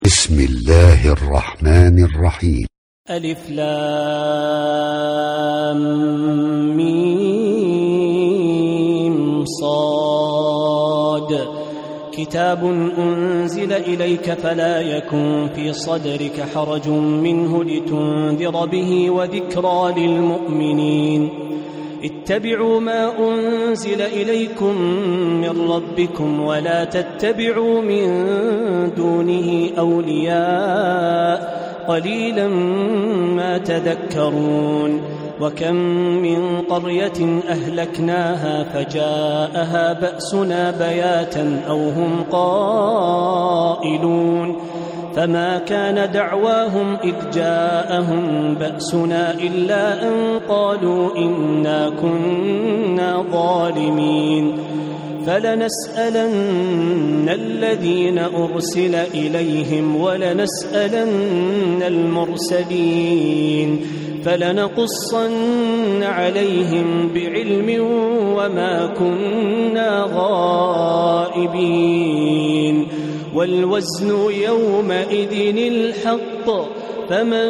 بسم الله الرحمن الرحيم. ألف لام ميم صاد. كتاب أنزل إليك فلا يكن في صدرك حرج منه لتنذر به وذكرى للمؤمنين. اتبعوا ما أنزل إليكم من ربكم ولا تتبعوا من دونه أولياء قليلا ما تذكرون. وكم من قرية أهلكناها فجاءها بأسنا بياتا أو هم قائلون. فما كان دعواهم إذ جاءهم بأسنا إلا أن قالوا إنا كنا ظالمين. فلنسألن الذين أرسل إليهم ولنسألن المرسلين فلنقصن عليهم بعلم وما كنا غائبين. والوزن يومئذ الحق فمن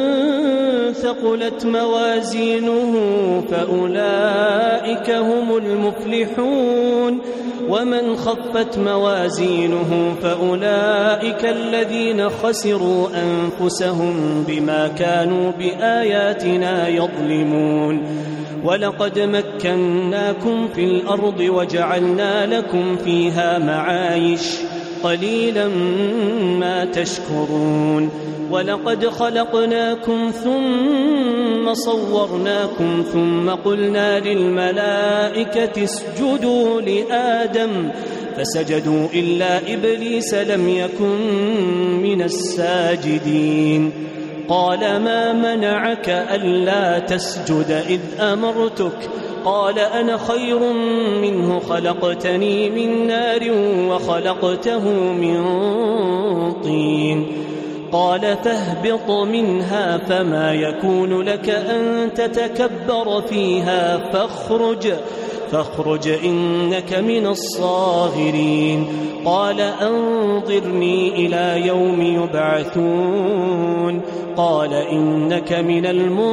ثقلت موازينه فأولئك هم المفلحون ومن خفت موازينه فأولئك الذين خسروا أنفسهم بما كانوا بآياتنا يظلمون. ولقد مكناكم في الأرض وجعلنا لكم فيها معايش قليلا ما تشكرون. ولقد خلقناكم ثم صورناكم ثم قلنا للملائكة اسجدوا لآدم فسجدوا إلا إبليس لم يكن من الساجدين. قال ما منعك ألا تسجد إذ أمرتك؟ قال أنا خير منه خلقتني من نار وخلقته من طين. قال فاهبط منها فما يكون لك أن تتكبر فيها فاخرج إنك من الصاغرين. قال أنظرني إلى يوم يبعثون. قال إنك من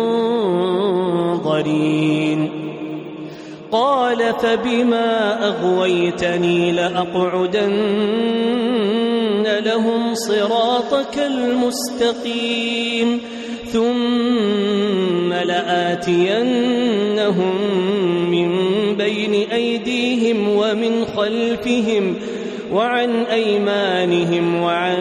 المنظرين. قال فبما أغويتني لأقعدن لهم صراطك المستقيم ثم لآتينهم من بين أيديهم ومن خلفهم وعن أيمانهم وعن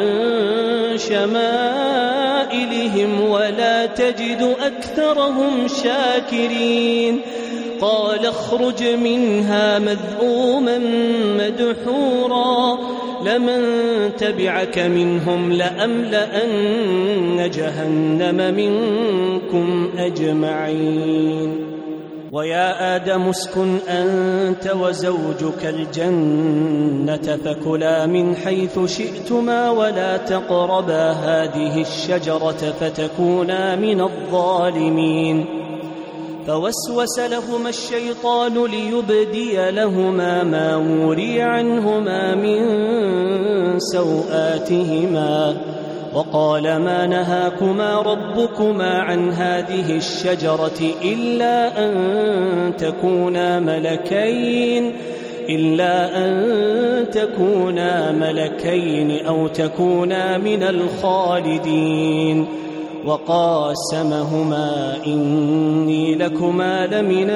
شمائلهم ولا تجد أكثرهم شاكرين. قال اخرج منها مذءوما مدحورا لمن تبعك منهم لأملأن جهنم منكم أجمعين. ويا آدم اسكن أنت وزوجك الجنة فكلا من حيث شئتما ولا تقربا هذه الشجرة فتكونا من الظالمين. فوسوس لهما الشيطان ليبدي لهما ما وري عنهما من سوآتهما وقال ما نهاكما ربكما عن هذه الشجرة إلا أن تكونا ملكين أو تكونا من الخالدين. وقاسمهما إني لكما لمن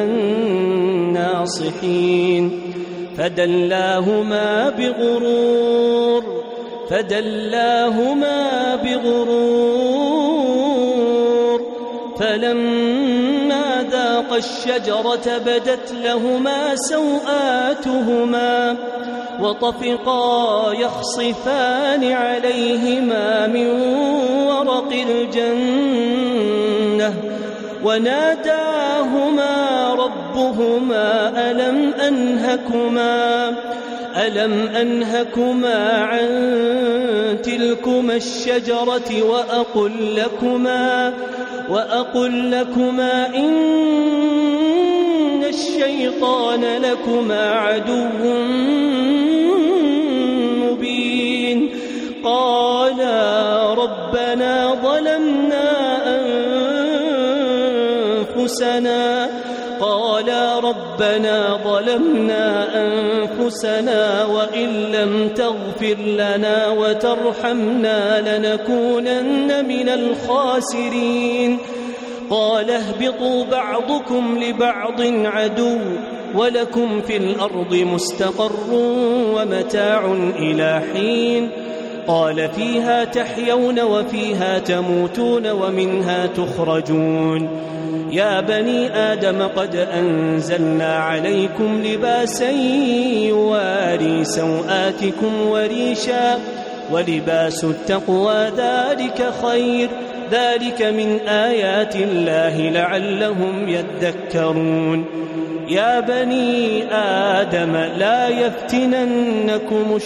الناصحين. فدلاهما بغرور فلما ذاقا الشجرة بدت لهما سوآتهما وطفقا يخصفان عليهما من ورق الجنة وناداهما ربهما ألم أنهكما عن تلكما الشجرة وأقل لكما إن الشيطان لكما عدو قالا ربنا ظلمنا أنفسنا وإن لم تغفر لنا وترحمنا لنكونن من الخاسرين. قال اهبطوا بعضكم لبعض عدو ولكم في الأرض مستقر ومتاع إلى حين. قال فيها تحيون وفيها تموتون ومنها تخرجون. يا بني آدم قد أنزلنا عليكم لباسا يواري سوآتكم وريشا ولباس التقوى ذلك خير ذلك من آيات الله لعلهم يذكرون. يا بني آدم لا يفتننكم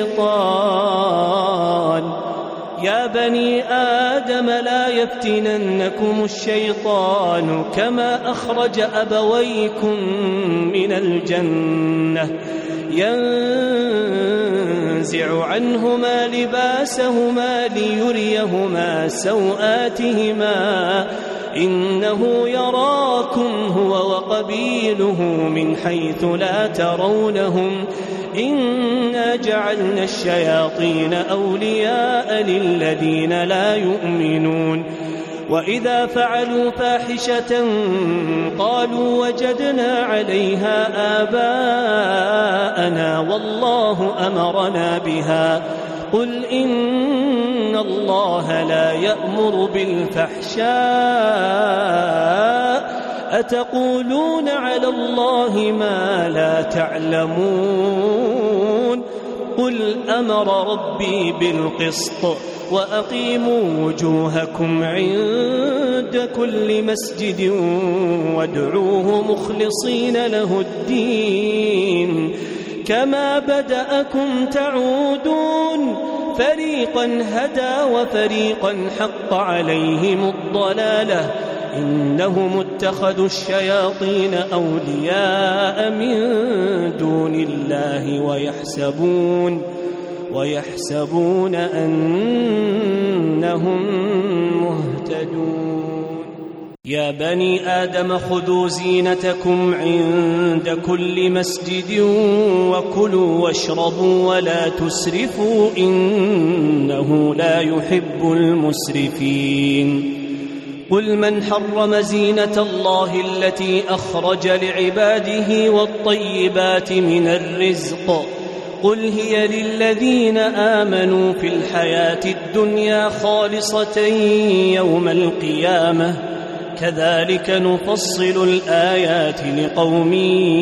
الشيطان كما أخرج أبويكم من الجنة ينزع عنهما لباسهما ليريهما سوآتهما إنه يراكم هو وقبيله من حيث لا ترونهم إنا جعلنا الشياطين أولياء للذين لا يؤمنون. وإذا فعلوا فاحشة قالوا وجدنا عليها آباءنا والله أمرنا بها قل إن الله لا يأمر بالفحشاء أتقولون على الله ما لا تعلمون. قل أمر ربي بالقسط وأقيموا وجوهكم عند كل مسجد وادعوه مخلصين له الدين كما بدأكم تعودون. فريقا هدى وفريقا حق عليهم الضلالة إنهم اتخذوا الشياطين أولياء من دون الله ويحسبون أنهم مهتدون. يا بني آدم خذوا زينتكم عند كل مسجد وكلوا واشربوا ولا تسرفوا إنه لا يحب المسرفين. قل من حرم زينة الله التي أخرج لعباده والطيبات من الرزق قل هي للذين آمنوا في الحياة الدنيا خالصة يوم القيامة كذلك نفصل الآيات لقوم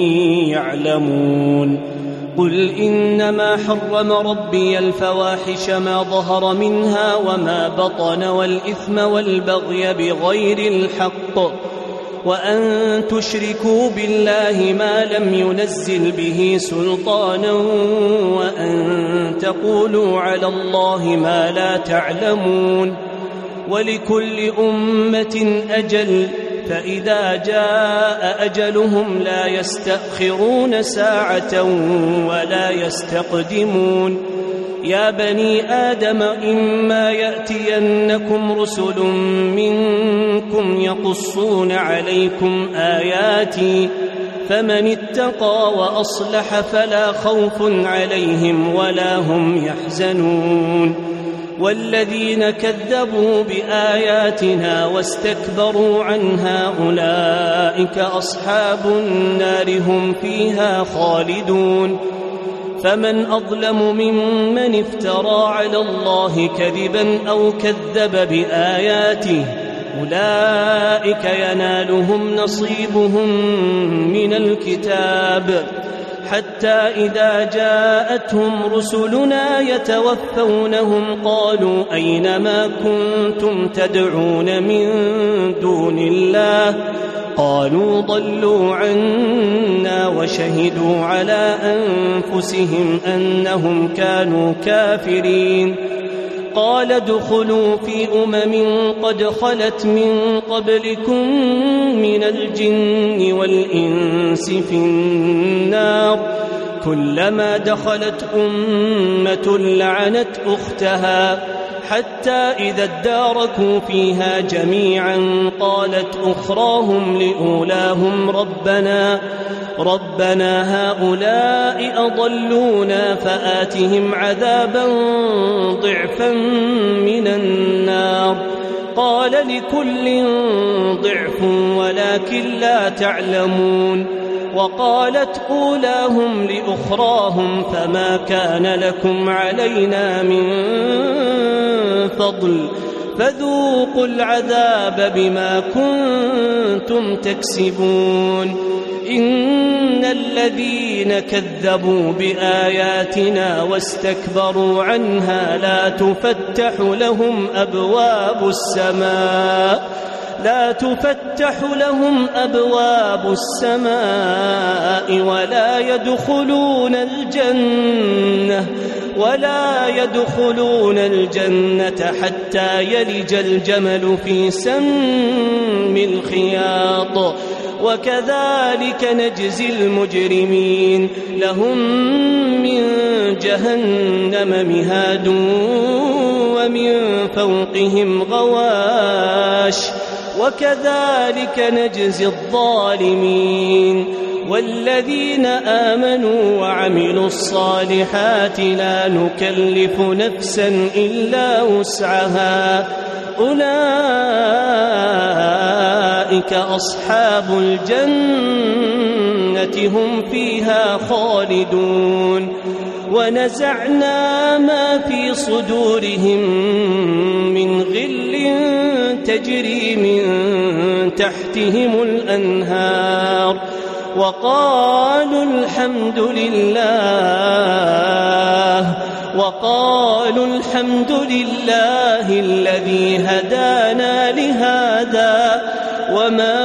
يعلمون. قل إنما حرم ربي الفواحش ما ظهر منها وما بطن والإثم والبغي بغير الحق وأن تشركوا بالله ما لم ينزل به سلطانا وأن تقولوا على الله ما لا تعلمون. ولكل أمة أجل فإذا جاء أجلهم لا يستأخرون ساعة ولا يستقدمون. يا بني آدم إما يأتينكم رسل منكم يقصون عليكم آياتي فمن اتقى وأصلح فلا خوف عليهم ولا هم يحزنون. والذين كذبوا بآياتنا واستكبروا عنها أولئك أصحاب النار هم فيها خالدون. فمن أظلم ممن افترى على الله كذبا أو كذب بآياته أولئك ينالهم نصيبهم من الكتاب حتى إذا جاءتهم رسلنا يتوفونهم قالوا أين ما كنتم تدعون من دون الله قالوا ضلوا عنا وشهدوا على أنفسهم أنهم كانوا كافرين. قال ادخلوا في قد خلت من قبلكم من الجن والإنس في النار كلما دخلت أمة لعنت أختها حتى إذا اداركوا فيها جميعا قالت أخراهم لأولاهم ربنا هؤلاء أضلونا فآتهم عذابا ضعفا من النار قال لكل ضعف ولكن لا تعلمون وقالت أولاهم لأخراهم فما كان لكم علينا من فضل فذوقوا العذاب بما كنتم تكسبون إن الذين كذبوا بآياتنا واستكبروا عنها لا تفتح لهم أبواب السماء ولا يدخلون الجنة حتى يلج الجمل في سم الخياط وكذلك نجزي المجرمين لهم من جهنم مهاد ومن فوقهم غواش وكذلك نجزي الظالمين والذين آمنوا وعملوا الصالحات لا نكلف نفسا إلا وسعها أولئك أصحاب الجنة هم فيها خالدون ونزعنا ما في صدورهم من غل تجري من تحتهم الأنهار وقالوا الحمد لله الذي هدانا لهذا وما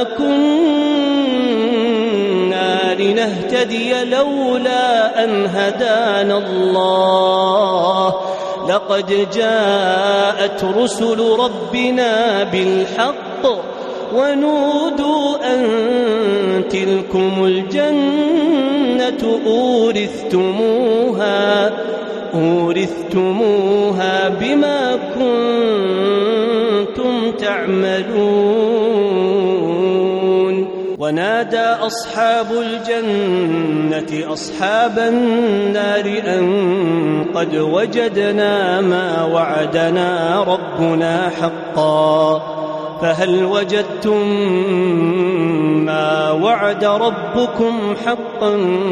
كنا لنهتدي لولا أن هدانا الله لقد جاءت رسل ربنا بالحق ونودوا أن تلكم الجنة أورثتموها بما كنتم تعملون ونادى أصحاب الجنة أصحاب النار أن قد وجدنا ما وعدنا ربنا حقا فهل وجدتم ما وعد ربكم حقا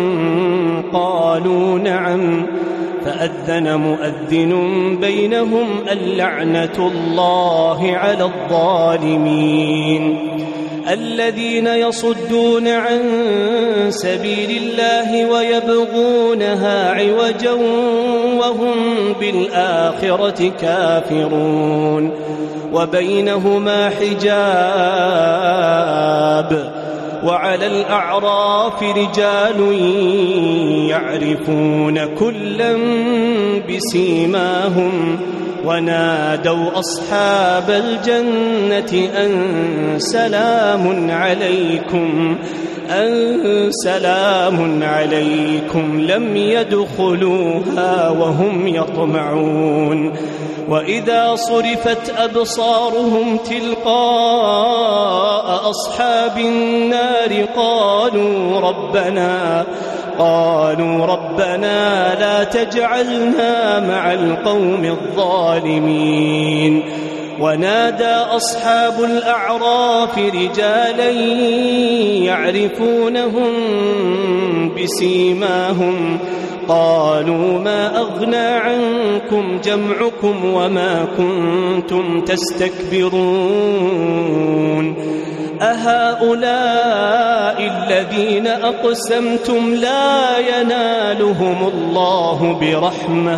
قالوا نعم فأذن مؤذن بينهم اللعنة الله على الظالمين الذين يصدون عن سبيل الله ويبغونها عوجا وهم بالآخرة كافرون وبينهما حجاب وعلى الأعراف رجال يعرفون كلا بسيماهم ونادوا أصحاب الجنة أن سلام عليكم لم يدخلوها وهم يطمعون وإذا صرفت أبصارهم تلقاء أصحاب النار قالوا ربنا لا تجعلنا مع القوم الظالمين ونادى أصحاب الأعراف رجالا يعرفونهم بسيماهم قالوا ما أغنى عنكم جمعكم وما كنتم تستكبرون أهؤلاء الذين أقسمتم لا ينالهم الله برحمة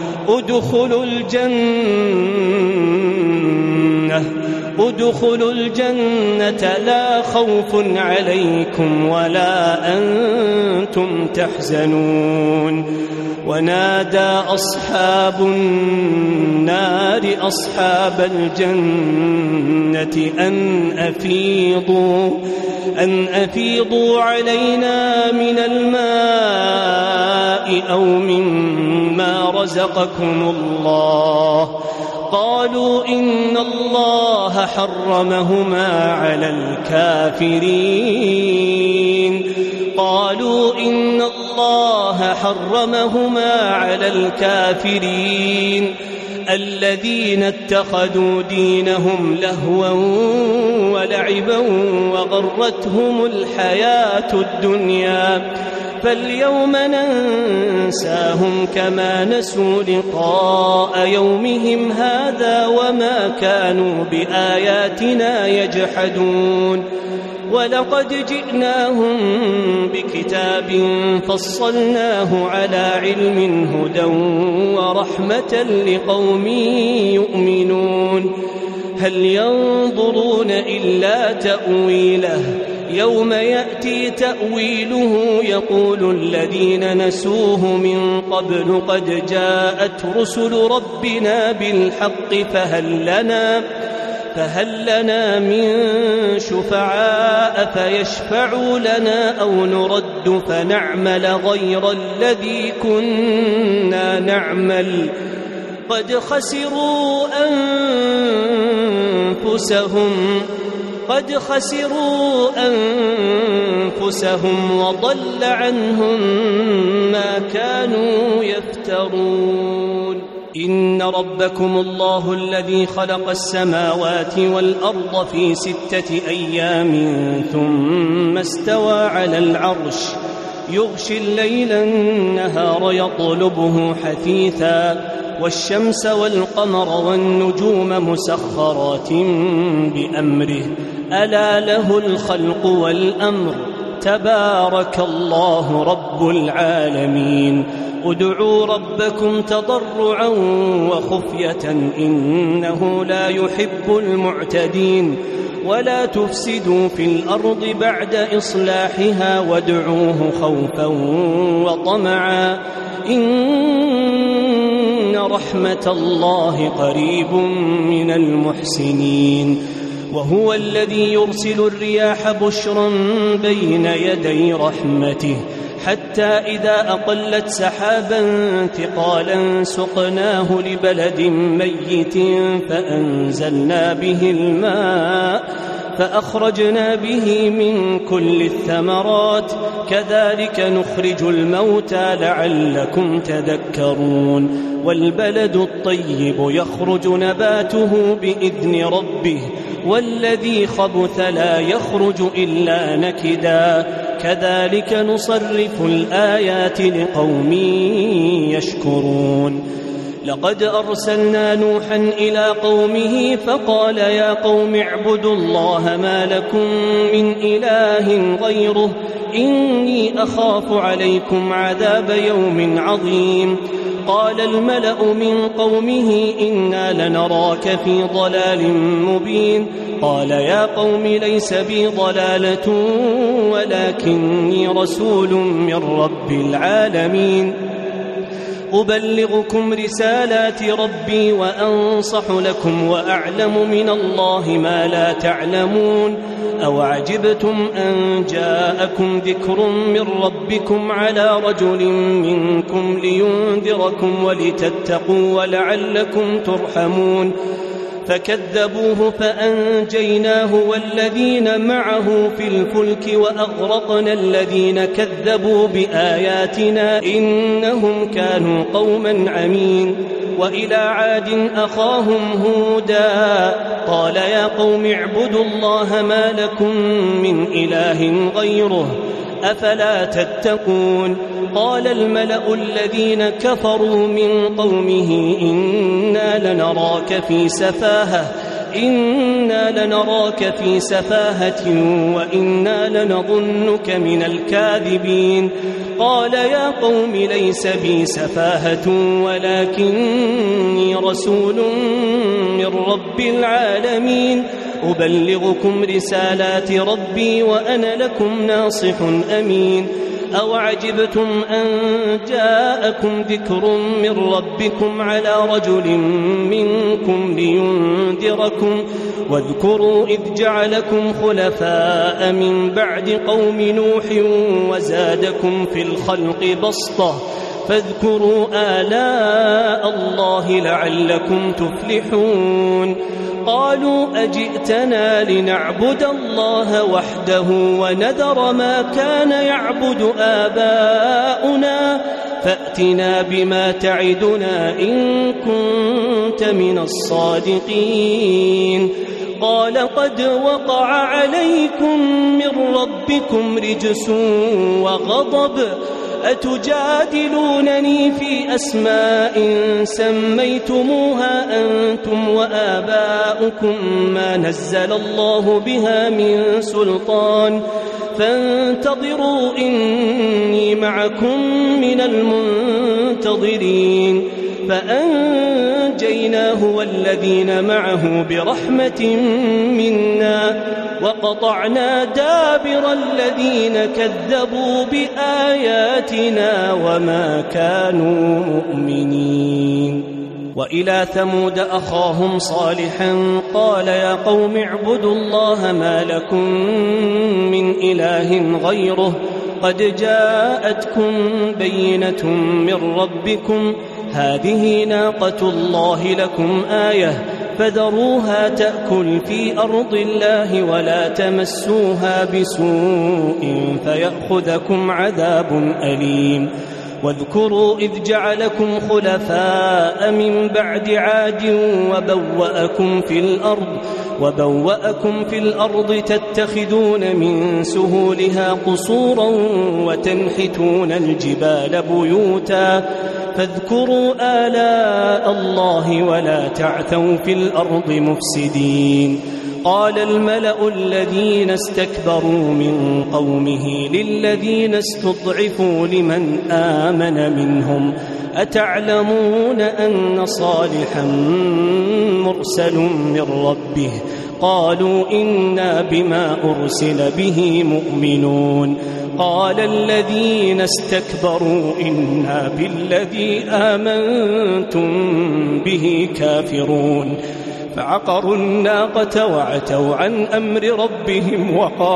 ادخلوا الجنة لا خوف عليكم ولا أنتم تحزنون ونادى أصحاب النار أصحاب الجنة أن أفيضوا علينا من الماء أو مما رزقكم الله. قالوا إن الله حرمهما على الكافرين الذين اتخذوا دينهم لهوا ولعبا وغرتهم الحياة الدنيا فاليوم ننساهم كما نسوا لقاء يومهم هذا وما كانوا بآياتنا يجحدون. ولقد جئناهم بكتاب فصلناه على علم هدى ورحمة لقوم يؤمنون. هل ينظرون إلا تأويله يوم يأتي تأويله يقول الذين نسوه من قبل قد جاءت رسل ربنا بالحق فهل لنا من شفعاء فيشفعوا لنا أو نرد فنعمل غير الذي كنا نعمل قد خسروا أنفسهم وضل عنهم ما كانوا يفترون. إن ربكم الله الذي خلق السماوات والأرض في 6 أيام ثم استوى على العرش يغشي الليل النهار يطلبه حثيثا والشمس والقمر والنجوم مسخرات بأمره ألا له الخلق والأمر تبارك الله رب العالمين. ادعوا ربكم تضرعا وخفية إنه لا يحب المعتدين ولا تفسدوا في الأرض بعد إصلاحها وادعوه خوفا وطمعا إن رحمة الله قريب من المحسنين. وهو الذي يرسل الرياح بشرا بين يدي رحمته حتى إذا أقلت سحابا ثقالا سقناه لبلد ميت فأنزلنا به الماء فأخرجنا به من كل الثمرات كذلك نخرج الموتى لعلكم تذكرون. والبلد الطيب يخرج نباته بإذن ربه والذي خبث لا يخرج إلا نكدا كذلك نصرف الآيات لقوم يشكرون. لقد أرسلنا نوحا إلى قومه فقال يا قوم اعبدوا الله ما لكم من إله غيره إني أخاف عليكم عذاب يوم عظيم. قال الملأ من قومه إنا لنراك في ضلال مبين. قال يا قوم ليس بي ضلالة ولكني رسول من رب العالمين أبلغكم رسالات ربي وأنصح لكم وأعلم من الله ما لا تعلمون. أو عجبتم أن جاءكم ذكر من ربكم على رجل منكم لينذركم ولتتقوا ولعلكم ترحمون. فكذبوه فأنجيناه والذين معه في الفلك وأغرقنا الذين كذبوا بآياتنا إنهم كانوا قوما عمين. وإلى عاد أخاهم هودا قال يا قوم اعبدوا الله ما لكم من إله غيره أفلا تتقون. قال الملأ الذين كفروا من قومه إنا لنراك في سفاهة وإنا لنظنك من الكاذبين. قال يا قوم ليس بي سفاهة ولكني رسول من رب العالمين أبلغكم رسالات ربي وأنا لكم ناصح أمين. أو عجبتم أن جاءكم ذكر من ربكم على رجل منكم لينذركم واذكروا إذ جعلكم خلفاء من بعد قوم نوح وزادكم في الخلق بسطة فاذكروا آلاء الله لعلكم تفلحون قالوا أجئتنا لنعبد الله وحده ونذر ما كان يعبد آباؤنا فأتنا بما تعدنا إن كنت من الصادقين قال قد وقع عليكم من ربكم رجس وغضب أتجادلونني في أسماء سميتموها أنتم وآباؤكم ما نزل الله بها من سلطان فانتظروا إني معكم من المنتظرين فأنجيناه والذين معه برحمة منا وقطعنا دابر الذين كذبوا بآياتنا وما كانوا مؤمنين وإلى ثمود أخاهم صالحا قال يا قوم اعبدوا الله ما لكم من إله غيره قد جاءتكم بينة من ربكم هذه ناقة الله لكم آية فذروها تأكل في أرض الله ولا تمسوها بسوء فيأخذكم عذاب أليم واذكروا إذ جعلكم خلفاء من بعد عاد وبوأكم في الأرض تتخذون من سهولها قصورا وتنحتون الجبال بيوتا فاذكروا آلاء الله ولا تعثوا في الأرض مفسدين قال الملأ الذين استكبروا من قومه للذين استضعفوا لمن آمن منهم أتعلمون أن صالحا مرسل من ربه قالوا إنا بما أرسل به مؤمنون قال الذين استكبروا إنا بالذي آمنتم به كافرون فعقروا الناقة وعتوا عن أمر ربهم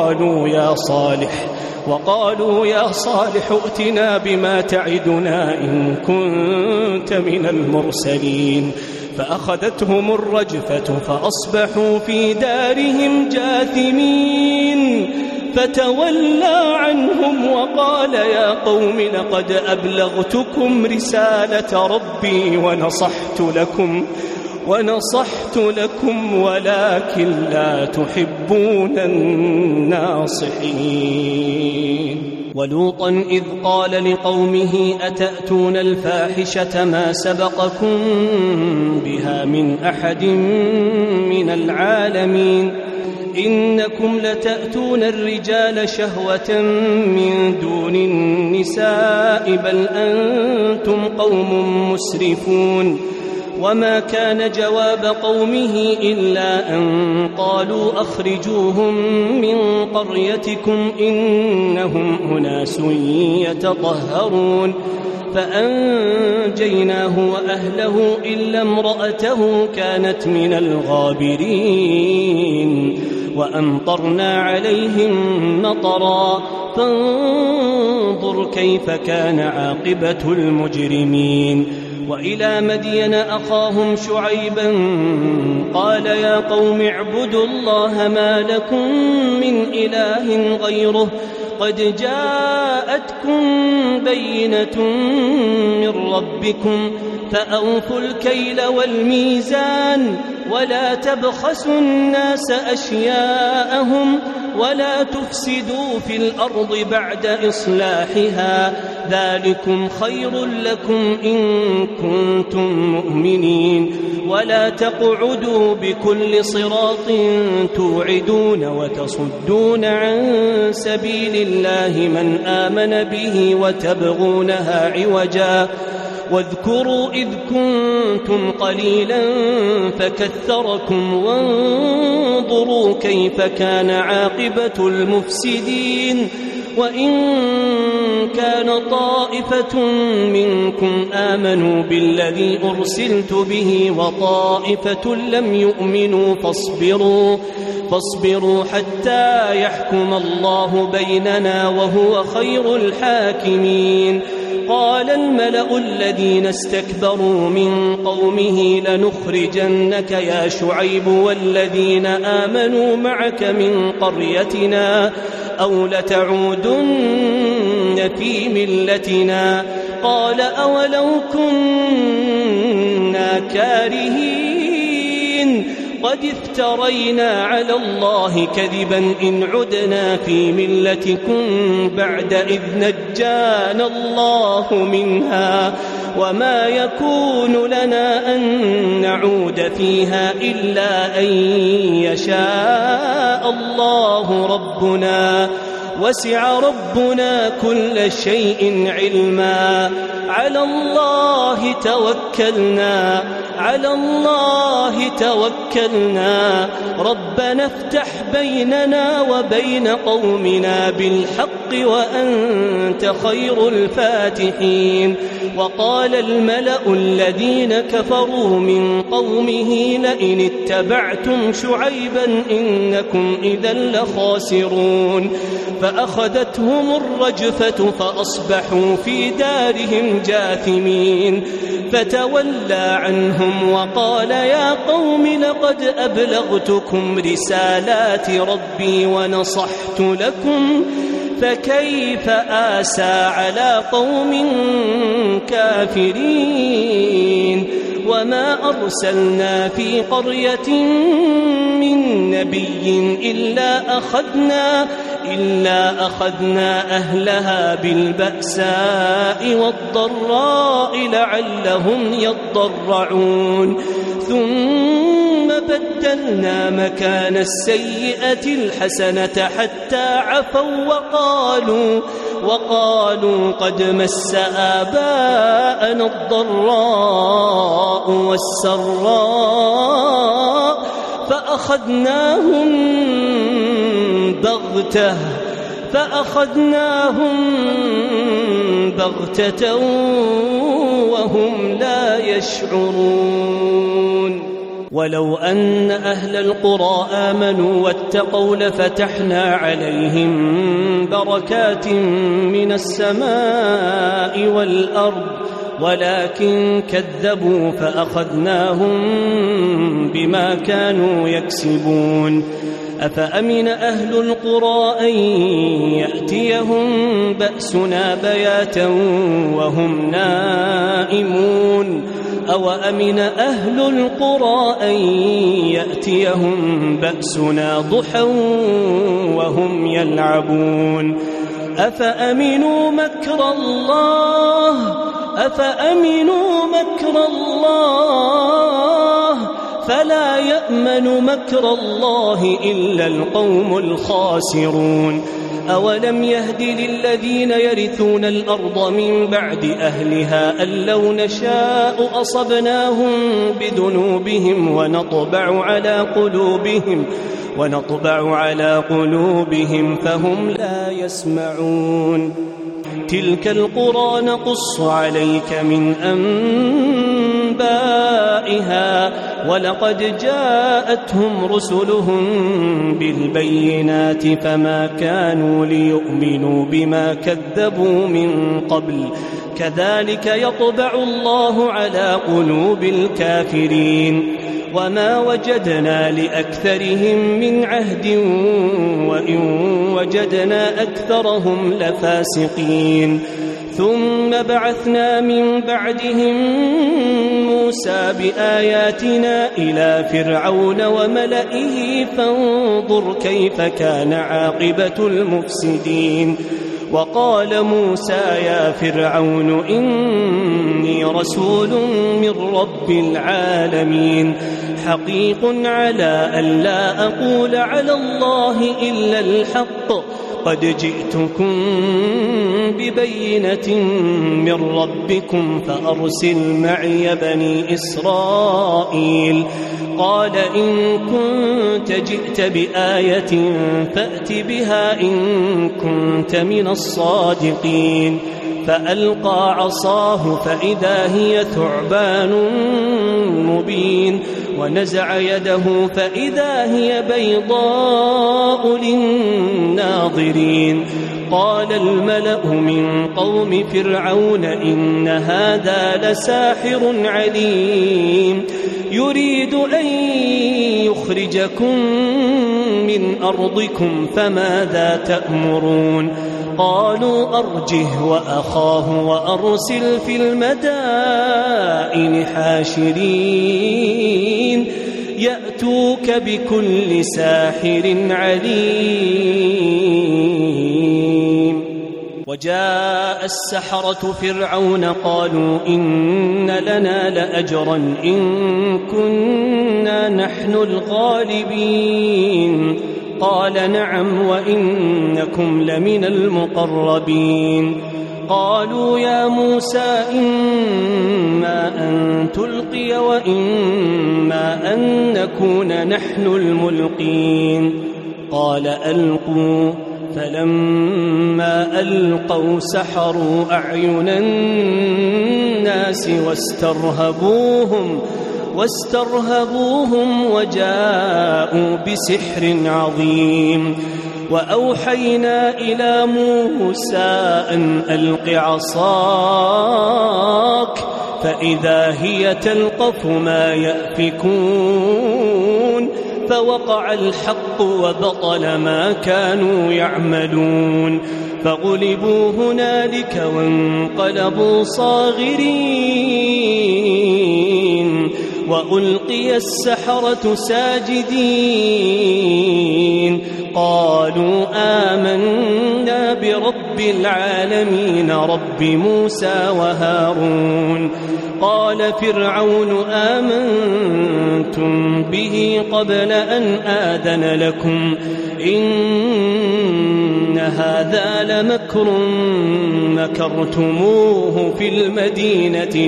وقالوا يا صالح ائتنا بما تعدنا إن كنت من المرسلين فأخذتهم الرجفة فأصبحوا في دارهم جاثمين فتولى عنهم وقال يا قوم لقد أبلغتكم رسالة ربي ونصحت لكم ولكن لا تحبون الناصحين ولوطا إذ قال لقومه أتأتون الفاحشة ما سبقكم بها من أحد من العالمين إنكم لتأتون الرجال شهوة من دون النساء بل أنتم قوم مسرفون وما كان جواب قومه إلا أن قالوا أخرجوهم من قريتكم إنهم أناس يتطهرون فأنجيناه وأهله إلا امرأته كانت من الغابرين وأمطرنا عليهم مطرا فانظر كيف كان عاقبة المجرمين وإلى مدين أخاهم شعيبا قال يا قوم اعبدوا الله ما لكم من إله غيره قد جاءتكم بينة من ربكم فأوفوا الكيل والميزان ولا تبخسوا الناس أشياءهم ولا تفسدوا في الأرض بعد إصلاحها ذلكم خير لكم إن كنتم مؤمنين ولا تقعدوا بكل صراط توعدون وتصدون عن سبيل الله من آمن به وتبغونها عوجا واذكروا إذ كنتم قليلا فكثركم وانظروا كيف كان عاقبة المفسدين وإن كان طائفة منكم آمنوا بالذي أرسلت به وطائفة لم يؤمنوا فاصبروا حتى يحكم الله بيننا وهو خير الحاكمين. قال الملأ الذين استكبروا من قومه لنخرجنك يا شعيب والذين آمنوا معك من قريتنا أو لتعودن في ملتنا. قال أولو كنا كارهين قد افترينا على الله كذبا إن عدنا في ملتكم بعد إذ نجانا الله منها وما يكون لنا أن نعود فيها إلا أن يشاء الله ربنا وسع ربنا كل شيء علما. على الله توكلنا ربنا افتح بيننا وبين قومنا بالحق وأنت خير الفاتحين. وقال الملأ الذين كفروا من قومه لئن اتبعتم شعيبا إنكم إذا لخاسرون. فأخذتهم الرجفة فأصبحوا في دارهم جاثمين. فتولى عنهم وقال يا قوم لقد أبلغتكم رسالات ربي ونصحت لكم فكيف آسى على قوم كافرين. وما أرسلنا في قرية من نبي إلا أخذنا أهلها بالبأساء والضراء لعلهم يضرعون. ثم بدلنا مكان السيئة الحسنة حتى عفوا وقالوا قد مس آباءنا الضراء والسراء فأخذناهم بغتة وهم لا يشعرون. ولو أن أهل القرى آمنوا واتقوا لفتحنا عليهم بركات من السماء والأرض ولكن كذبوا فأخذناهم بما كانوا يكسبون. أفأمن أهل القرى أن يأتيهم بأسنا بياتا وهم نائمون أو أمن أهل القرى أن يأتيهم بأسنا ضحى وهم يلعبون. أفأمنوا مكر الله فلا يأمن مكر الله إلا القوم الخاسرون. أولم يهد للذين يرثون الأرض من بعد أهلها أن لو نشاء أصبناهم بذنوبهم ونطبع على قلوبهم فهم لا يسمعون. تلك القرى نقص عليك من أنبائها ولقد جاءتهم رسلهم بالبينات فما كانوا ليؤمنوا بما كذبوا من قبل كذلك يطبع الله على قلوب الكافرين. وما وجدنا لأكثرهم من عهد وإن وجدنا أكثرهم لفاسقين. ثم بعثنا من بعدهم موسى بآياتنا إلى فرعون وملئه فانظر كيف كان عاقبة المفسدين. وقال موسى يا فرعون إني رسول من رب العالمين حقيق على أن لا أقول على الله إلا الحق قد جئتكم ببينة من ربكم فأرسل معي بني إسرائيل. قال إن كنت جئت بآية فأت بها إن كنت من الصادقين. فألقى عصاه فإذا هي ثعبان مبين ونزع يده فإذا هي بيضاء للناظرين. قال الملأ من قوم فرعون إن هذا لساحر عليم يريد أن يخرجكم من أرضكم فماذا تأمرون؟ قالوا أرجه وأخاه وأرسل في المدائن حاشرين يأتوك بكل ساحر عليم. وجاء السحرة فرعون قالوا إن لنا لأجرا إن كنا نحن الغالبين. قال نعم وإنكم لمن المقربين. قالوا يا موسى إما أن تلقي وإما أن نكون نحن الملقين. قال ألقوا. فلما ألقوا سحروا أعين الناس واسترهبوهم وجاءوا بسحر عظيم. وأوحينا إلى موسى أن ألق عصاك فإذا هي تلقف ما يأفكون. فوقع الحق وبطل ما كانوا يعملون. فغلبوا هنالك وانقلبوا صاغرين وألقي السحرة ساجدين. قالوا آمنا برب العالمين رب موسى وهارون. قال فرعون آمنتم به قبل أن آذن لكم إن هذا لمكر مكرتموه في المدينة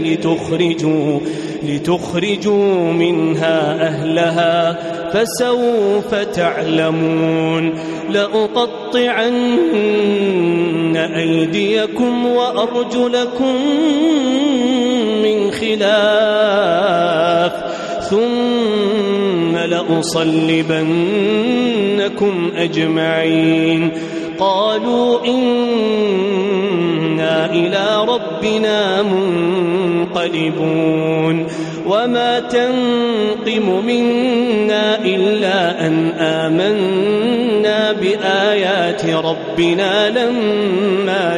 لتخرجوا منها أهلها فسوف تعلمون. لأقطعن أيديكم وأرجلكم من خلاف ثم لأصلبنكم أجمعين. قالوا إنا إلى ربنا منقلبون. وما تنقم منا إلا أن آمنا بآيات ربنا لما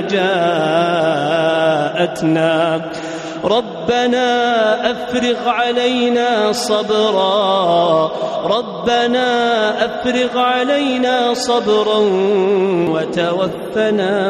جاءتنا. ربنا أفرغ علينا صبرا وتوفنا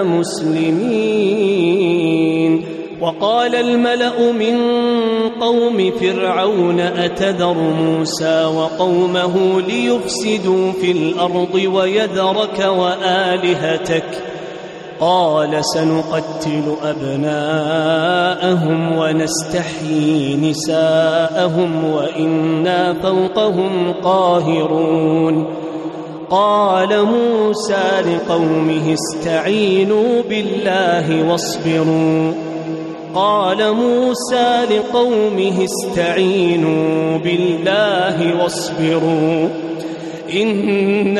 مسلمين. وقال الملأ من قوم فرعون أتذر موسى وقومه ليفسدوا في الأرض ويذرك وآلهتك؟ قال سنقتل أبناءهم ونستحيي نساءهم وإنا فوقهم قاهرون. قال موسى لقومه استعينوا بالله واصبروا إن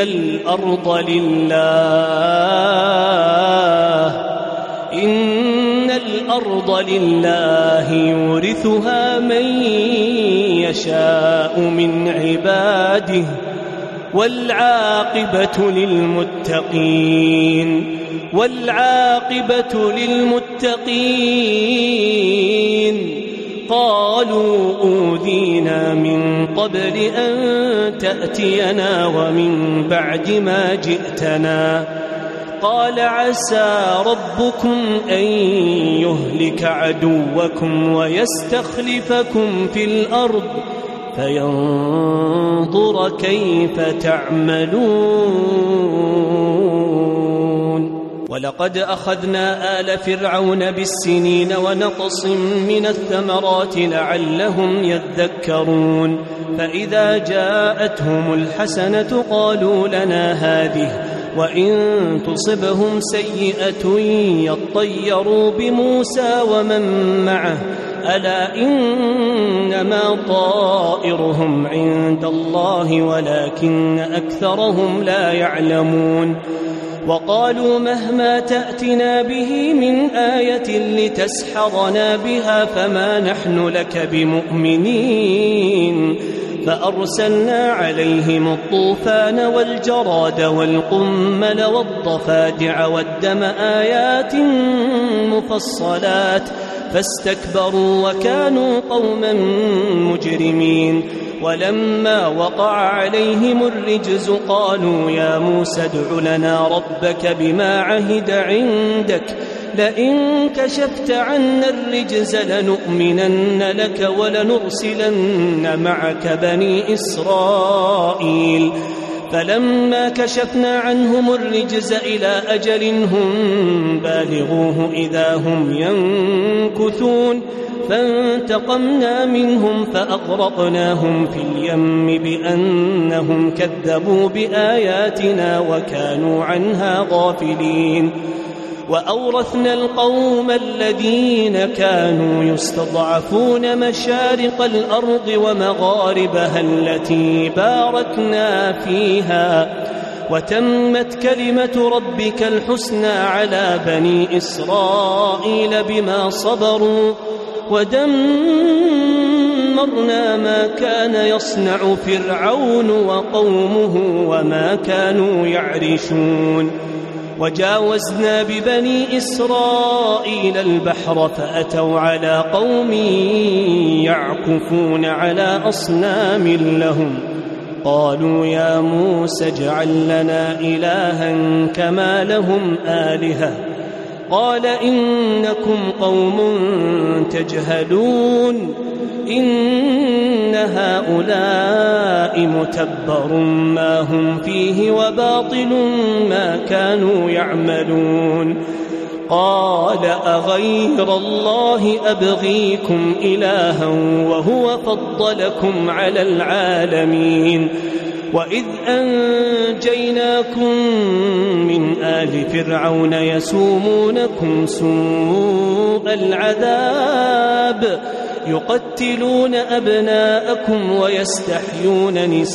الأرض لله يورثها من يشاء من عباده والعاقبة للمتقين. قالوا أوذينا من قبل أن تأتينا ومن بعد ما جئتنا. قال عسى ربكم أن يهلك عدوكم ويستخلفكم في الأرض فينظر كيف تعملون. ولقد أخذنا آل فرعون بالسنين ونقص من الثمرات لعلهم يذكرون فإذا جاءتهم الحسنة قالوا لنا هذه وإن تصبهم سيئة يطيروا بموسى ومن معه ألا إنما طائرهم عند الله ولكن أكثرهم لا يعلمون وقالوا مهما تأتنا به من آية لتسحرنا بها فما نحن لك بمؤمنين فأرسلنا عليهم الطوفان والجراد والقمل والضفادع والدم آيات مفصلات فاستكبروا وكانوا قوما مجرمين ولما وقع عليهم الرجز قالوا يا موسى ادع لنا ربك بما عهد عندك لئن كشفت عنا الرجز لنؤمنن لك ولنرسلن معك بني إسرائيل فلما كشفنا عنهم الرجز إلى أجل هم بالغوه إذا هم ينكثون فانتقمنا منهم فأغرقناهم في اليم بأنهم كذبوا بآياتنا وكانوا عنها غافلين وأورثنا القوم الذين كانوا يستضعفون مشارق الأرض ومغاربها التي باركنا فيها وتمت كلمة ربك الحسنى على بني إسرائيل بما صبروا ودمرنا ما كان يصنع فرعون وقومه وما كانوا يعرشون وجاوزنا ببني إسرائيل البحر فأتوا على قوم يعكفون على أصنام لهم قالوا يا موسى اجعل لنا إلها كما لهم آلهة قال إنكم قوم تجهلون إن هؤلاء متبر ما هم فيه وباطل ما كانوا يعملون قال أغير الله أبغيكم إلها وهو فضلكم على العالمين وإذ أنجيناكم من آل فرعون يسومونكم سوء العذاب يقتلون أبناءكم ويستحيون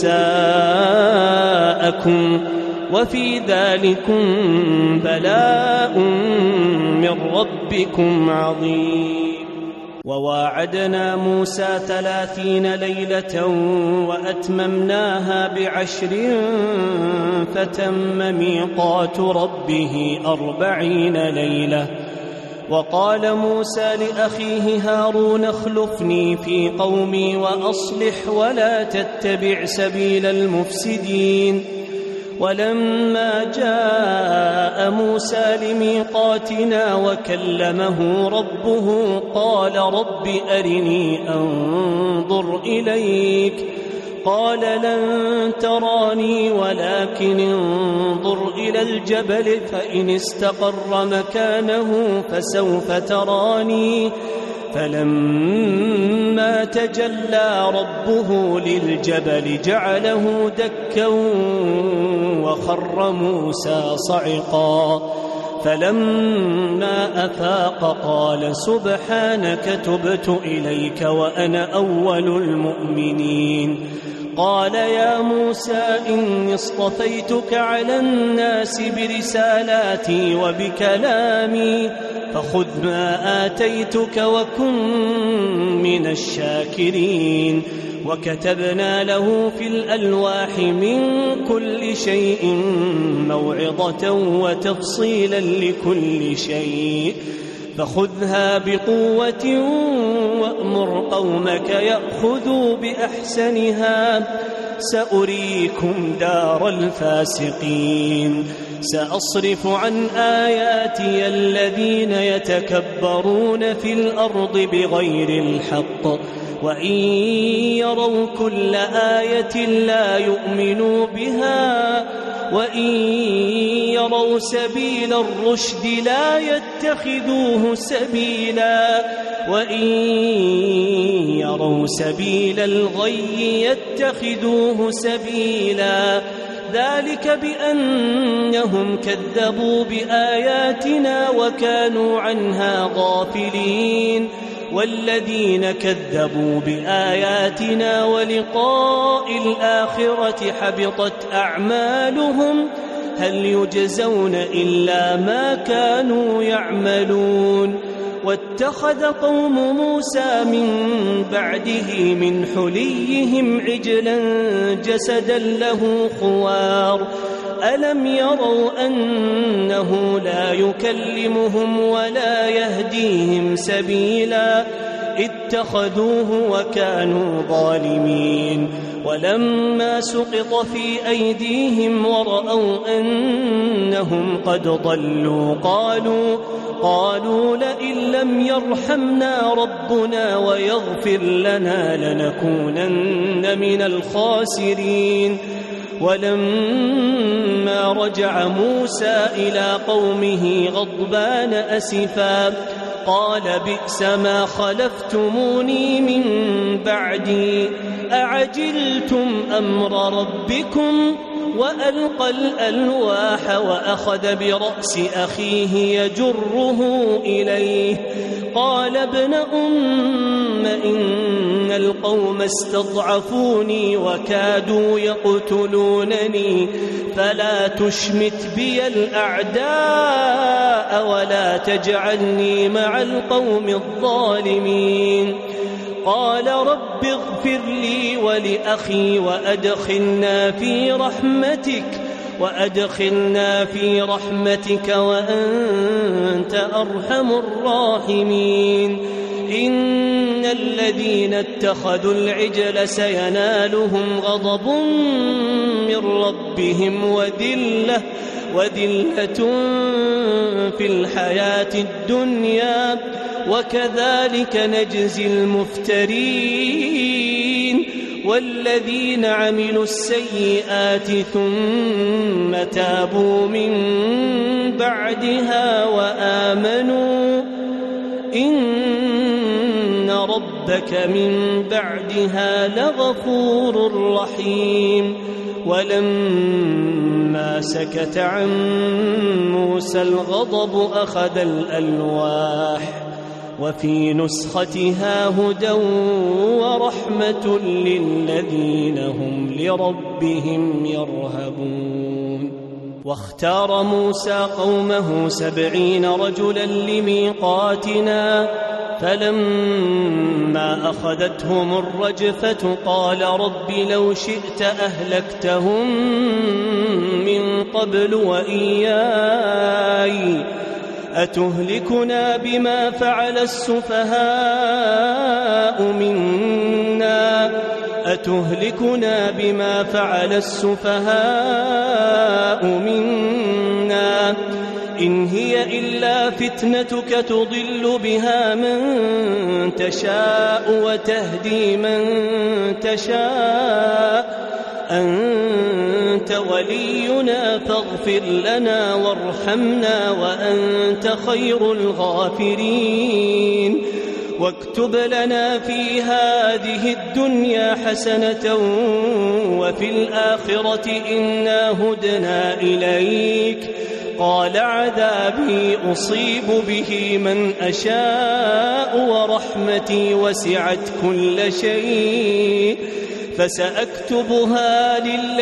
نساءكم وفي ذلكم بلاء من ربكم عظيم وواعدنا موسى 30 ليلة وأتممناها ب10 فتم ميقات ربه 40 ليلة وقال موسى لأخيه هارون اخلفني في قومي وأصلح ولا تتبع سبيل المفسدين ولما جاء موسى لميقاتنا وكلمه ربه قال رب أرني أنظر إليك قال لن تراني ولكن انظر إلى الجبل فإن استقر مكانه فسوف تراني فلما تجلى ربه للجبل جعله دكا وخر موسى صعقا فلما أفاق قال سبحانك تبت إليك وأنا أول المؤمنين قال يا موسى إني اصطفيتك على الناس برسالاتي وبكلامي فخذ ما آتيتك وكن من الشاكرين وكتبنا له في الألواح من كل شيء موعظة وتفصيلا لكل شيء فخذها بقوة وأمر قومك يأخذوا بأحسنها سأريكم دار الفاسقين سأصرف عن آياتي الذين يتكبرون في الأرض بغير الحق وإن يروا كل آية لا يؤمنوا بها وإن يروا سبيل الرشد لا يتخذوه سبيلا وإن يروا سبيل الغي يتخذوه سبيلا ذلك بأنهم كذبوا بآياتنا وكانوا عنها غافلين والذين كذبوا بآياتنا ولقاء الآخرة حبطت أعمالهم هل يجزون إلا ما كانوا يعملون واتخذ قوم موسى من بعده من حليهم عجلا جسدا له خوار ألم يروا أنه لا يكلمهم ولا يهديهم سبيلا اتخذوه وكانوا ظالمين ولما سقط في أيديهم ورأوا أنهم قد ضلوا قالوا لئن لم يرحمنا ربنا ويغفر لنا لنكونن من الخاسرين ولما رجع موسى إلى قومه غضبان أسفا قال بئس ما خلفتموني من بعدي أعجلتم أمر ربكم وألقى الألواح وأخذ برأس أخيه يجره إليه قال ابن أم إن القوم استضعفوني وكادوا يقتلونني فلا تشمت بي الأعداء ولا تجعلني مع القوم الظالمين قال رب اغفر لي ولأخي وأدخلنا في رحمتك وأنت أرحم الراحمين إن الذين اتخذوا العجل سينالهم غضب من ربهم وذلة في الحياة الدنيا وكذلك نجزي المفترين والذين عملوا السيئات ثم تابوا من بعدها وآمنوا إن ربك من بعدها لغفور رحيم ولما سكت عن موسى الغضب أخذ الألواح وفي نسختها هدى ورحمة للذين هم لربهم يرهبون واختار موسى قومه 70 رجلا لميقاتنا فلما أخذتهم الرجفة قال رب لو شئت أهلكتهم من قبل وإياي أتهلكنا بما فعل السفهاء منا إن هي إلا فتنتك تضل بها من تشاء وتهدي من تشاء أنت ولينا فاغفر لنا وارحمنا وأنت خير الغافرين واكتب لنا في هذه الدنيا حسنة وفي الآخرة إنا هدنا إليك قال عذابي أصيب به من أشاء ورحمتي وسعت كل شيء فسأكتبها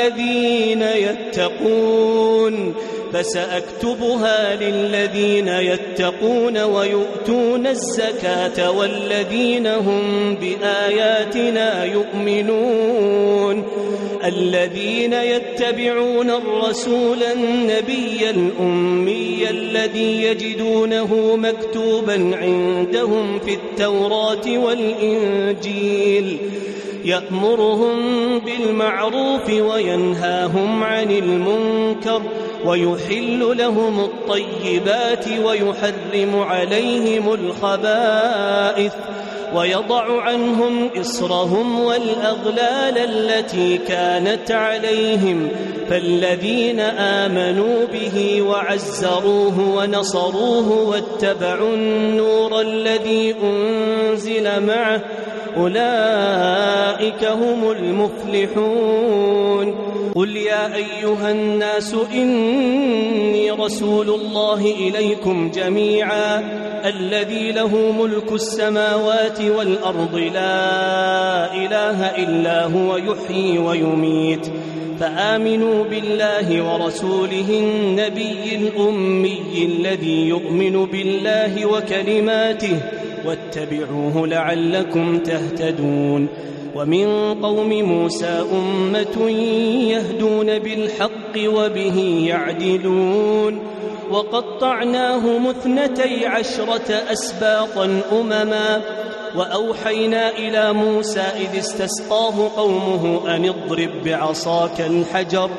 للذين يتقون ويؤتون الزكاة والذين هم بآياتنا يؤمنون الذين يتبعون الرسول النبي الأمي الذي يجدونه مكتوبا عندهم في التوراة والإنجيل يأمرهم بالمعروف وينهاهم عن المنكر ويحل لهم الطيبات ويحرم عليهم الخبائث ويضع عنهم إصرهم والأغلال التي كانت عليهم فالذين آمنوا به وعزروه ونصروه واتبعوا النور الذي أنزل معه أولئك هم المفلحون قل يا أيها الناس إني رسول الله إليكم جميعا الذي له ملك السماوات والأرض لا إله إلا هو يحيي ويميت فآمنوا بالله ورسوله النبي الأمي الذي يؤمن بالله وكلماته واتبعوه لعلكم تهتدون ومن قوم موسى أمة يهدون بالحق وبه يعدلون وقطعناهم 12 أسباطا أمما وأوحينا إلى موسى إذ استسقاه قومه أن اضرب بعصاك الحجر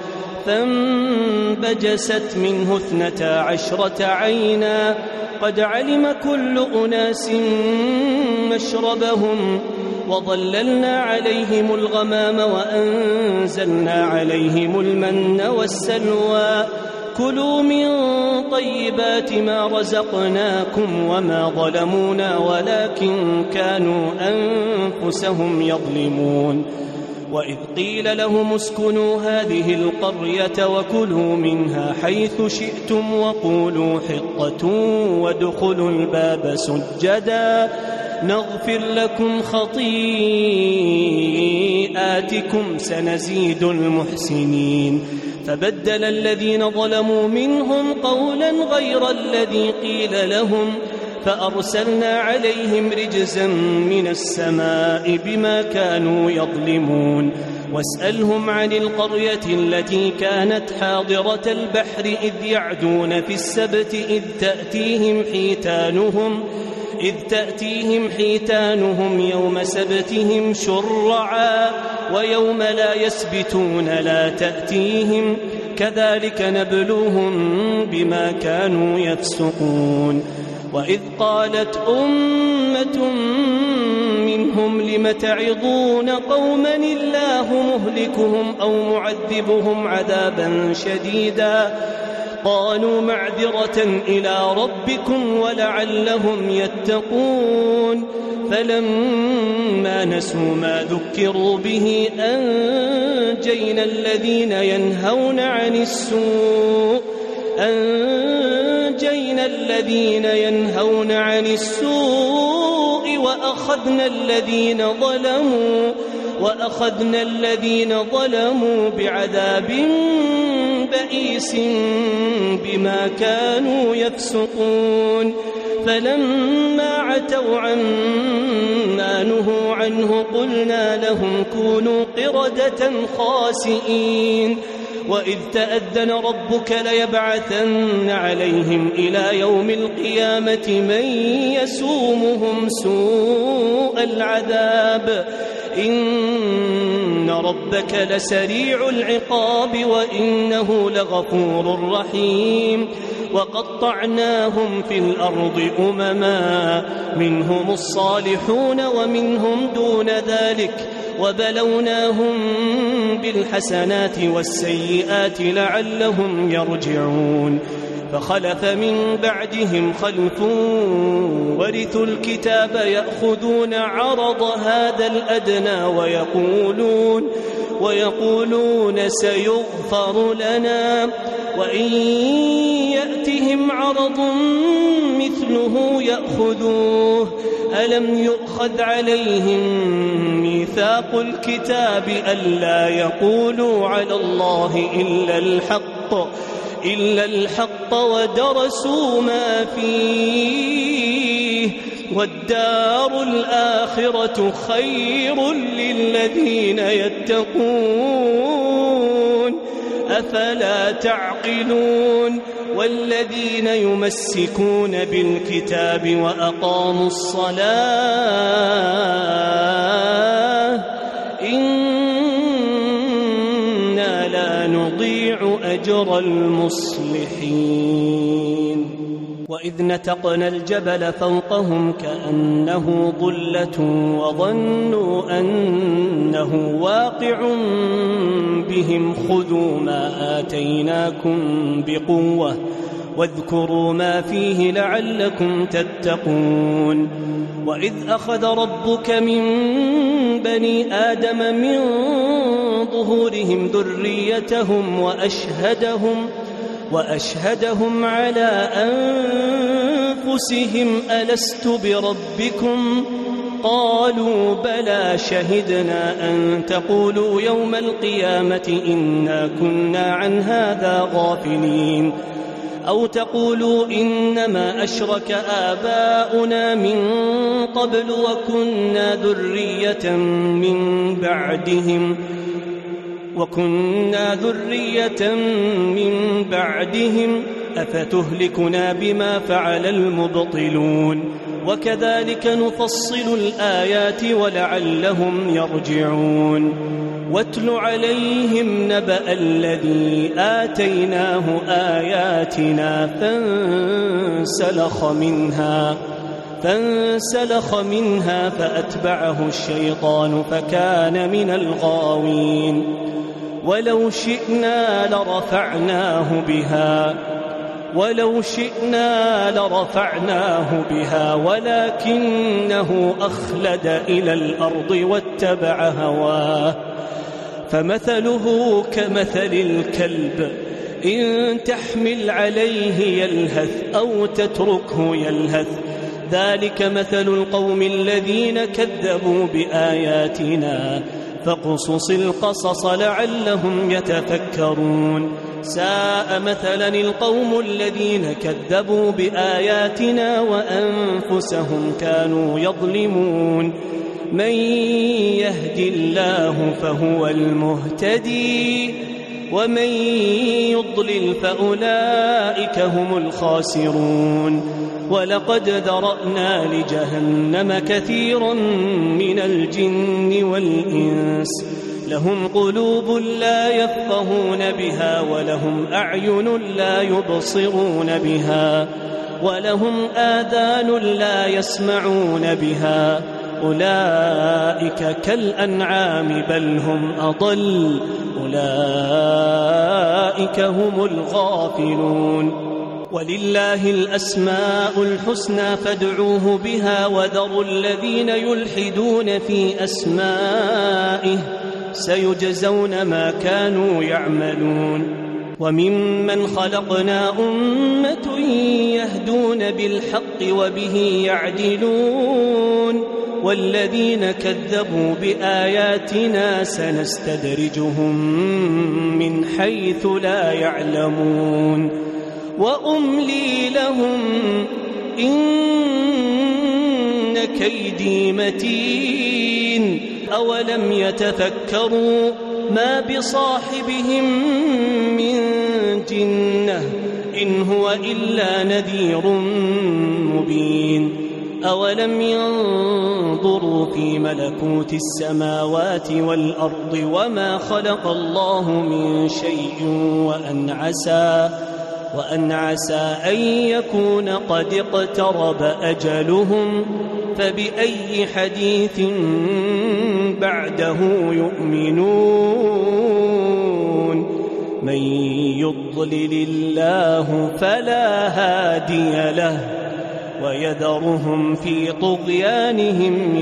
فانبجست منه 12 عينا قد علم كل أناس مشربهم وظللنا عليهم الغمام وأنزلنا عليهم المن والسلوى كلوا من طيبات ما رزقناكم وما ظلمونا ولكن كانوا أنفسهم يظلمون وإذ قيل لهم اسكنوا هذه القرية وكلوا منها حيث شئتم وقولوا حطة وادخلوا الباب سجدا نغفر لكم خطيئاتكم سنزيد المحسنين فبدل الذين ظلموا منهم قولا غير الذي قيل لهم فأرسلنا عليهم رجزا من السماء بما كانوا يظلمون واسألهم عن القرية التي كانت حاضرة البحر إذ يعدون في السبت إذ تأتيهم حيتانهم يوم سبتهم شرعا ويوم لا يسبتون لا تأتيهم كذلك نبلوهم بما كانوا يفسقون وإذ قالت أمة منهم لم تعظون قوما الله مهلكهم أو معذبهم عذابا شديدا قالوا معذرة إلى ربكم ولعلهم يتقون فلما نسوا ما ذكروا به أنجينا الذين ينهون عن السوء وأخذنا الذين ظلموا بعذاب بئيس بما كانوا يفسقون فلما عتوا عما نهوا عنه قلنا لهم كونوا قردة خاسئين وإذ تأذن ربك ليبعثن عليهم إلى يوم القيامة من يسومهم سوء العذاب إن ربك لسريع العقاب وإنه لغفور رحيم وقطعناهم في الأرض أمما منهم الصالحون ومنهم دون ذلك وبلوناهم بالحسنات والسيئات لعلهم يرجعون فخلف من بعدهم خلف ورثوا الكتاب يأخذون عرض هذا الأدنى ويقولون سيغفر لنا وإن يأتهم عرض مثله يأخذوه ألم يؤخذ عليهم ميثاق الكتاب ألا يقولوا على الله إلا الحق ودرسوا ما فيه والدار الآخرة خير للذين يتقون أفلا تعقلون والذين يمسكون بالكتاب وأقاموا الصلاة إنا لا نضيع أجر المصلحين وإذ نتقنا الجبل فوقهم كأنه ظلة وظنوا أنه واقع بهم خذوا ما آتيناكم بقوة واذكروا ما فيه لعلكم تتقون وإذ أخذ ربك من بني آدم من ظهورهم ذريتهم وأشهدهم على أنفسهم ألست بربكم قالوا بلى شهدنا أن تقولوا يوم القيامة إنا كنا عن هذا غافلين أو تقولوا إنما أشرك آباؤنا من قبل وكنا ذرية من بعدهم أفتهلكنا بما فعل المبطلون وكذلك نفصل الآيات ولعلهم يرجعون واتل عليهم نبأ الذي آتيناه آياتنا فانسلخ منها فأتبعه الشيطان فكان من الغاوين ولو شئنا لرفعناه بها ولكنه أخلد إلى الأرض واتبع هواه فمثله كمثل الكلب إن تحمل عليه يلهث أو تتركه يلهث ذلك مثل القوم الذين كذبوا بآياتنا فاقصص القصص لعلهم يتفكرون ساء مثلا القوم الذين كذبوا بآياتنا وأنفسهم كانوا يظلمون من يهد الله فهو المهتدي ومن يضلل فأولئك هم الخاسرون ولقد ذرأنا لجهنم كثيرا من الجن والإنس لهم قلوب لا يفقهون بها ولهم أعين لا يبصرون بها ولهم آذان لا يسمعون بها أولئك كالأنعام بل هم أضل أولئك هم الغافلون ولله الأسماء الحسنى فادعوه بها وذروا الذين يلحدون في أسمائه سيجزون ما كانوا يعملون وممن خلقنا أمة يهدون بالحق وبه يعدلون والذين كذبوا بآياتنا سنستدرجهم من حيث لا يعلمون وأملي لهم إن كيدي متين أولم يتفكروا ما بصاحبهم من جنة إن هو إلا نذير مبين أولم ينظروا في ملكوت السماوات والأرض وما خلق الله من شيء وأن عسى أن يكون قد اقترب أجلهم فبأي حديث بعده يؤمنون من يضلل الله فلا هادي له ويذرهم في طغيانهم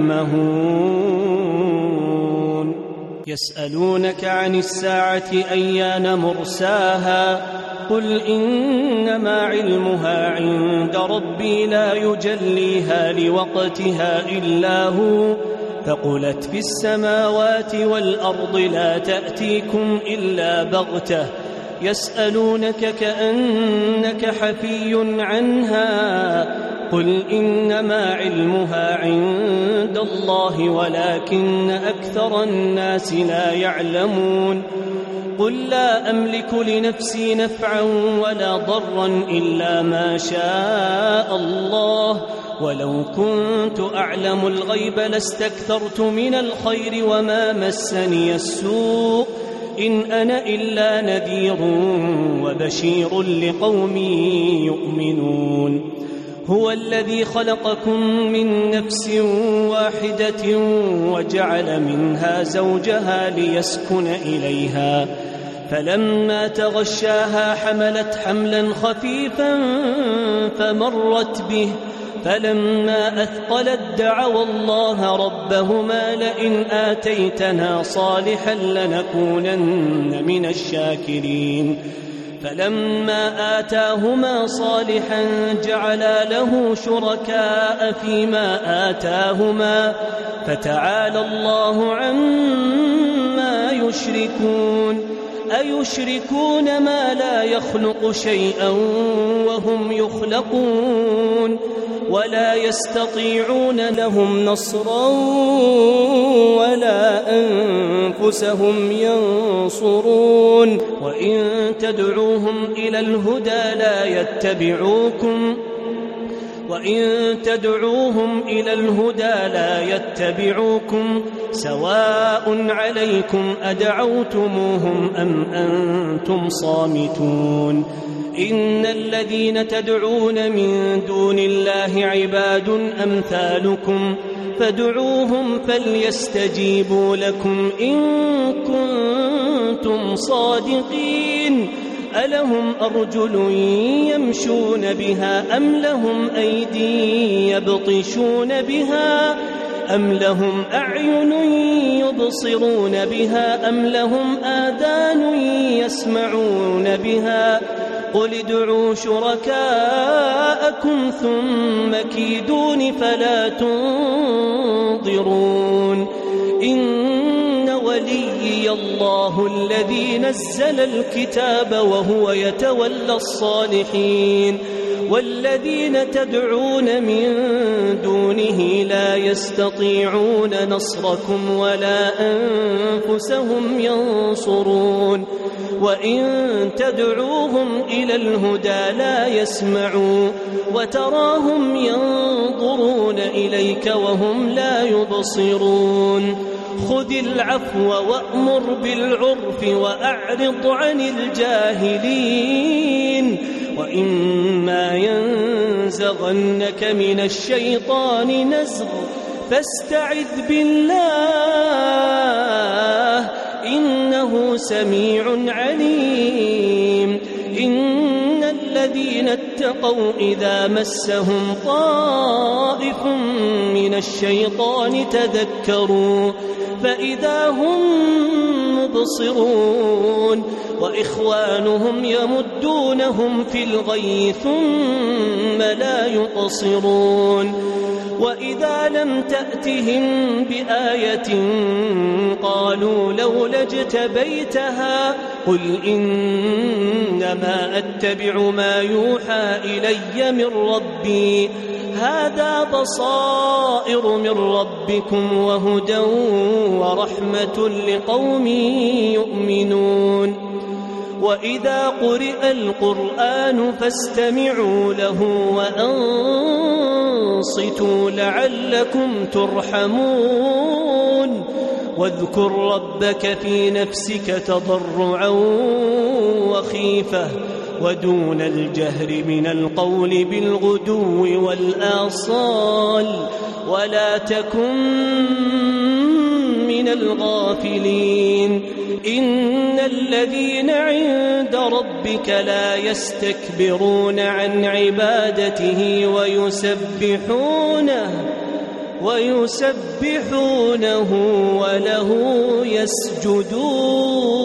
يعمهون يسألونك عن الساعة أيان مرساها قل إنما علمها عند ربي لا يجليها لوقتها إلا هو ثقلت في السماوات والأرض لا تأتيكم إلا بغتة يسألونك كأنك حفي عنها قل إنما علمها عند الله ولكن أكثر الناس لا يعلمون قل لا أملك لنفسي نفعا ولا ضرا إلا ما شاء الله ولو كنت أعلم الغيب لاستكثرت من الخير وما مسني السوء إن أنا إلا نذير وبشير لقوم يؤمنون هو الذي خلقكم من نفس واحدة وجعل منها زوجها ليسكن إليها فلما تغشاها حملت حملا خفيفا فمرت به فلما أثقلت دعوا الله ربهما لئن آتيتنا صالحا لنكونن من الشاكرين فلما آتاهما صالحا جعلا له شركاء فيما آتاهما فتعالى الله عما يشركون أيشركون ما لا يخلق شيئا وهم يخلقون ولا يستطيعون لهم نصرا ولا أنفسهم ينصرون وإن تدعوهم إلى الهدى لا يتبعوكم سواء عليكم أدعوتموهم أم أنتم صامتون إن الذين تدعون من دون الله عباد أمثالكم فادعوهم فليستجيبوا لكم إن كنتم صادقين ألهم أرجل يمشون بها أم لهم أيدي يبطشون بها أم لهم أعين يبصرون بها أم لهم آذان يسمعون بها قل ادعوا شركاءكم ثم كيدون فلا تنظرون إن وليي الله الذي نزل الكتاب وهو يتولى الصالحين والذين تدعون من دونه لا يستطيعون نصركم ولا أنفسهم ينصرون وإن تدعوهم إلى الهدى لا يسمعوا وتراهم ينظرون إليك وهم لا يبصرون خذ العفو وأمر بالعرف وأعرض عن الجاهلين وإما ينزغنك من الشيطان نزغ فاستعذ بالله إنه سميع عليم إن الذين اتقوا إذا مسهم طائف من الشيطان تذكروا فإذا هم مبصرون وإخوانهم يمدونهم في الغي ثم لا يقصرون وإذا لم تأتهم بآية قالوا لولا اجتبيتها قل إنما أتبع ما يوحى إلي من ربي هذا بصائر من ربكم وهدى ورحمة لقوم يؤمنون وإذا قرئ القرآن فاستمعوا له وأنصتوا لعلكم ترحمون واذكر ربك في نفسك تضرعا وخيفة ودون الجهر من القول بالغدو والآصال ولا تكن من الغافلين إن الذين عند ربك لا يستكبرون عن عبادته ويسبحونه وله يسجدون